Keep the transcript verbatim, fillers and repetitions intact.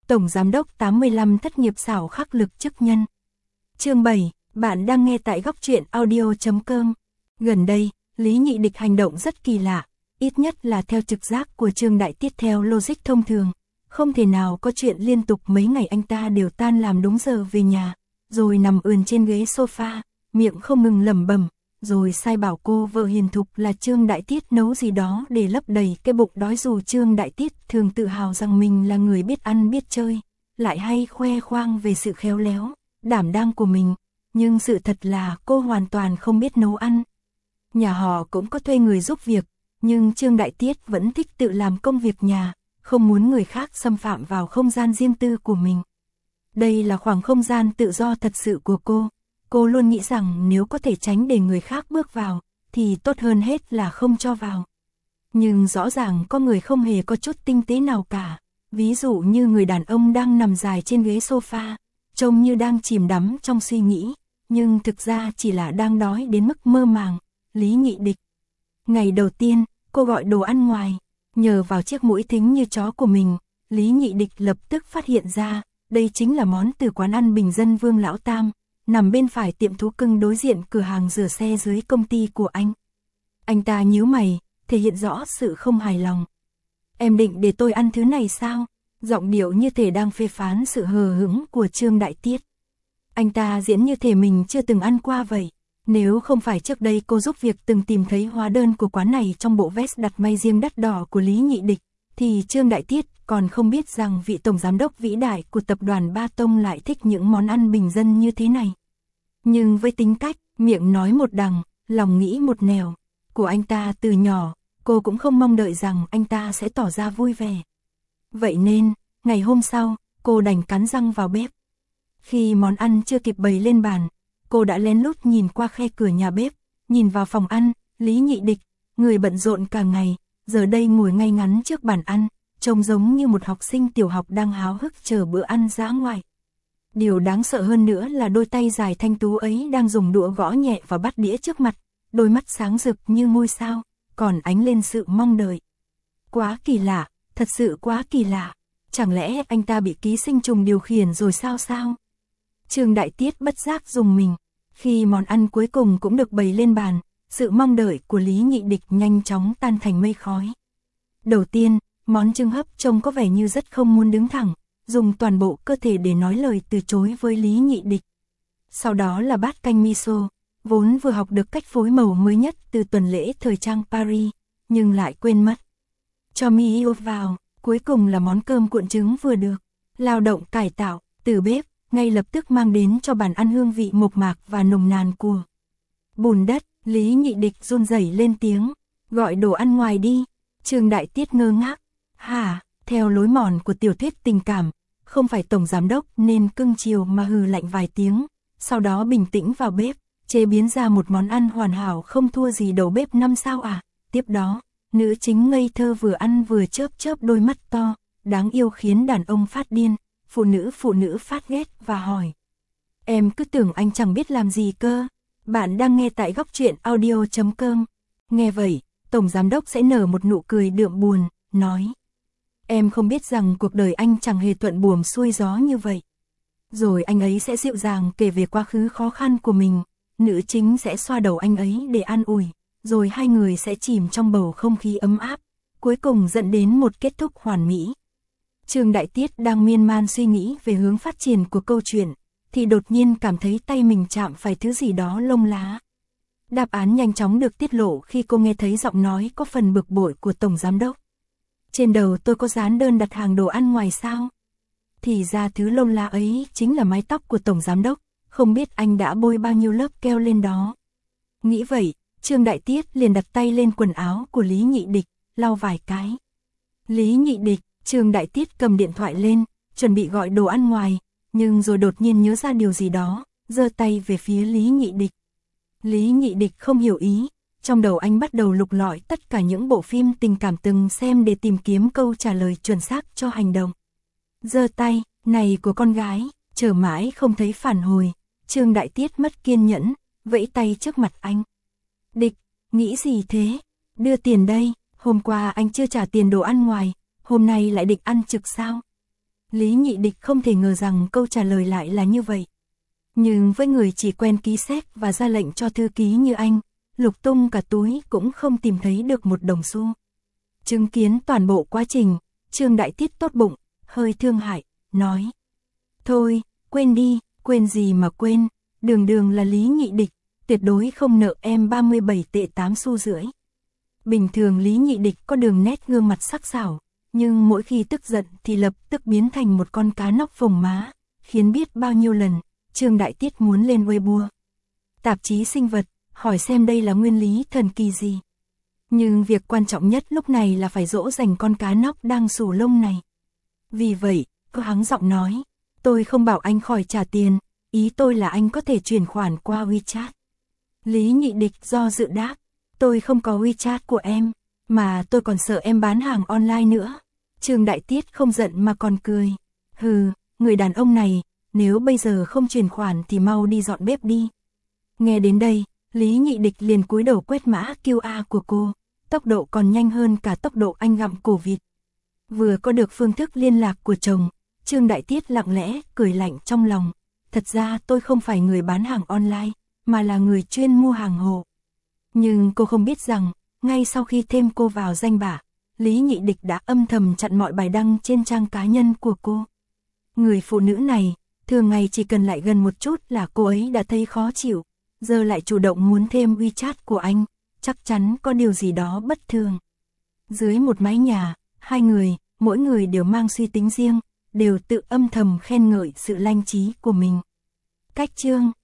Tổng Giám đốc tám mươi lăm thất nghiệp xảo khắc lực chức nhân. Chương bảy, bạn đang nghe tại góc truyện audio chấm com. Gần đây, Lý Nhị Địch hành động rất kỳ lạ, ít nhất là theo trực giác của Trương Đại Tiết theo logic thông thường. Không thể nào có chuyện liên tục mấy ngày anh ta đều tan làm đúng giờ về nhà, rồi nằm ườn trên ghế sofa, miệng không ngừng lẩm bẩm, rồi sai bảo cô vợ hiền thục là Trương Đại Tiết nấu gì đó để lấp đầy cái bụng đói. Dù Trương Đại Tiết thường tự hào rằng mình là người biết ăn biết chơi, lại hay khoe khoang về sự khéo léo, đảm đang của mình, nhưng sự thật là cô hoàn toàn không biết nấu ăn. Nhà họ cũng có thuê người giúp việc, nhưng Trương Đại Tiết vẫn thích tự làm công việc nhà, không muốn người khác xâm phạm vào không gian riêng tư của mình. Đây là khoảng không gian tự do thật sự của cô. Cô luôn nghĩ rằng nếu có thể tránh để người khác bước vào, thì tốt hơn hết là không cho vào. Nhưng rõ ràng có người không hề có chút tinh tế nào cả. Ví dụ như người đàn ông đang nằm dài trên ghế sofa, trông như đang chìm đắm trong suy nghĩ, nhưng thực ra chỉ là đang đói đến mức mơ màng. Lý Nhị Địch. Ngày đầu tiên, cô gọi đồ ăn ngoài. Nhờ vào chiếc mũi thính như chó của mình, Lý Nhị Địch lập tức phát hiện ra, đây chính là món từ quán ăn bình dân Vương Lão Tam, nằm bên phải tiệm thú cưng đối diện cửa hàng rửa xe dưới công ty của anh. Anh ta nhíu mày, thể hiện rõ sự không hài lòng. Em định để tôi ăn thứ này sao? Giọng điệu như thể đang phê phán sự hờ hững của Trương Đại Tiết. Anh ta diễn như thể mình chưa từng ăn qua vậy. Nếu không phải trước đây cô giúp việc từng tìm thấy hóa đơn của quán này trong bộ vest đặt may riêng đắt đỏ của Lý Nhị Địch, thì Trương Đại Tiết còn không biết rằng vị tổng giám đốc vĩ đại của tập đoàn Ba Tông lại thích những món ăn bình dân như thế này. Nhưng với tính cách, miệng nói một đằng, lòng nghĩ một nẻo, của anh ta từ nhỏ, cô cũng không mong đợi rằng anh ta sẽ tỏ ra vui vẻ. Vậy nên, ngày hôm sau, cô đành cắn răng vào bếp. Khi món ăn chưa kịp bày lên bàn, cô đã lén lút nhìn qua khe cửa nhà bếp, nhìn vào phòng ăn. Lý Nhị Địch, người bận rộn cả ngày, giờ đây ngồi ngay ngắn trước bàn ăn, trông giống như một học sinh tiểu học đang háo hức chờ bữa ăn dã ngoại. Điều đáng sợ hơn nữa là đôi tay dài thanh tú ấy đang dùng đũa gõ nhẹ vào bát đĩa trước mặt, đôi mắt sáng rực như ngôi sao, còn ánh lên sự mong đợi. Quá kỳ lạ, thật sự quá kỳ lạ, chẳng lẽ anh ta bị ký sinh trùng điều khiển rồi sao sao? Trương Đại Tiết bất giác dùng mình. Khi món ăn cuối cùng cũng được bày lên bàn, sự mong đợi của Lý Nhị Địch nhanh chóng tan thành mây khói. Đầu tiên, món trứng hấp trông có vẻ như rất không muốn đứng thẳng, dùng toàn bộ cơ thể để nói lời từ chối với Lý Nhị Địch. Sau đó là bát canh miso, vốn vừa học được cách phối màu mới nhất từ tuần lễ thời trang Paris, nhưng lại quên mất cho miso vào. Cuối cùng là món cơm cuộn trứng vừa được lao động cải tạo từ bếp, ngay lập tức mang đến cho bàn ăn hương vị mộc mạc và nồng nàn của bùn đất. Lý Nhị Địch run rẩy lên tiếng, gọi đồ ăn ngoài đi. Trương Đại Tiết ngơ ngác, hả? Theo lối mòn của tiểu thuyết tình cảm, không phải tổng giám đốc nên cưng chiều mà hừ lạnh vài tiếng, sau đó bình tĩnh vào bếp, chế biến ra một món ăn hoàn hảo không thua gì đầu bếp năm sao à. Tiếp đó, nữ chính ngây thơ vừa ăn vừa chớp chớp đôi mắt to, đáng yêu khiến đàn ông phát điên, phụ nữ phụ nữ phát ghét và hỏi. Em cứ tưởng anh chẳng biết làm gì cơ. Bạn đang nghe tại góc truyện audio chấm com. Nghe vậy, tổng giám đốc sẽ nở một nụ cười đượm buồn, nói. Em không biết rằng cuộc đời anh chẳng hề thuận buồm xuôi gió như vậy. Rồi anh ấy sẽ dịu dàng kể về quá khứ khó khăn của mình, nữ chính sẽ xoa đầu anh ấy để an ủi, rồi hai người sẽ chìm trong bầu không khí ấm áp, cuối cùng dẫn đến một kết thúc hoàn mỹ. Trương Đại Tiết đang miên man suy nghĩ về hướng phát triển của câu chuyện, thì đột nhiên cảm thấy tay mình chạm phải thứ gì đó lông lá. Đáp án nhanh chóng được tiết lộ khi cô nghe thấy giọng nói có phần bực bội của tổng giám đốc. Trên đầu tôi có dán đơn đặt hàng đồ ăn ngoài sao? Thì ra thứ lông lá ấy chính là mái tóc của tổng giám đốc, không biết anh đã bôi bao nhiêu lớp keo lên đó. Nghĩ vậy, Trương Đại Tiết liền đặt tay lên quần áo của Lý Nhị Địch, lau vài cái. Lý Nhị Địch, Trương Đại Tiết cầm điện thoại lên, chuẩn bị gọi đồ ăn ngoài, nhưng rồi đột nhiên nhớ ra điều gì đó, giơ tay về phía Lý Nhị Địch. Lý Nhị Địch không hiểu ý, trong đầu anh bắt đầu lục lọi tất cả những bộ phim tình cảm từng xem để tìm kiếm câu trả lời chuẩn xác cho hành động. Giơ tay, này của con gái, chờ mãi không thấy phản hồi, Trương Đại Tiết mất kiên nhẫn, vẫy tay trước mặt anh. Địch, nghĩ gì thế? Đưa tiền đây, hôm qua anh chưa trả tiền đồ ăn ngoài, hôm nay lại định ăn trực sao? Lý Nhị Địch không thể ngờ rằng câu trả lời lại là như vậy. Nhưng với người chỉ quen ký xét và ra lệnh cho thư ký như anh, lục tung cả túi cũng không tìm thấy được một đồng xu. Chứng kiến toàn bộ quá trình, Trương Đại Tiết tốt bụng, hơi thương hại, nói. Thôi, quên đi, quên gì mà quên, đường đường là Lý Nhị Địch, tuyệt đối không nợ em ba mươi bảy tệ tám xu rưỡi. Bình thường Lý Nhị Địch có đường nét gương mặt sắc sảo, nhưng mỗi khi tức giận thì lập tức biến thành một con cá nóc phồng má, khiến biết bao nhiêu lần, Trương Đại Tiết muốn lên Weibo, tạp chí sinh vật, hỏi xem đây là nguyên lý thần kỳ gì. Nhưng việc quan trọng nhất lúc này là phải dỗ dành con cá nóc đang xù lông này. Vì vậy, cô hắng giọng nói, tôi không bảo anh khỏi trả tiền, ý tôi là anh có thể chuyển khoản qua WeChat. Lý Nhị Địch do dự đáp, tôi không có WeChat của em, mà tôi còn sợ em bán hàng online nữa. Trương Đại Tiết không giận mà còn cười, hừ, người đàn ông này, nếu bây giờ không chuyển khoản thì mau đi dọn bếp đi. Nghe đến đây, Lý Nhị Địch liền cúi đầu quét mã quy rờ của cô, tốc độ còn nhanh hơn cả tốc độ anh gặm cổ vịt. Vừa có được phương thức liên lạc của chồng, Trương Đại Tiết lặng lẽ cười lạnh trong lòng, thật ra tôi không phải người bán hàng online, mà là người chuyên mua hàng hộ. Nhưng cô không biết rằng, ngay sau khi thêm cô vào danh bạ, Lý Nhị Địch đã âm thầm chặn mọi bài đăng trên trang cá nhân của cô. Người phụ nữ này, thường ngày chỉ cần lại gần một chút là cô ấy đã thấy khó chịu, giờ lại chủ động muốn thêm WeChat của anh, chắc chắn có điều gì đó bất thường. Dưới một mái nhà, hai người, mỗi người đều mang suy tính riêng, đều tự âm thầm khen ngợi sự lanh trí của mình. Cách chương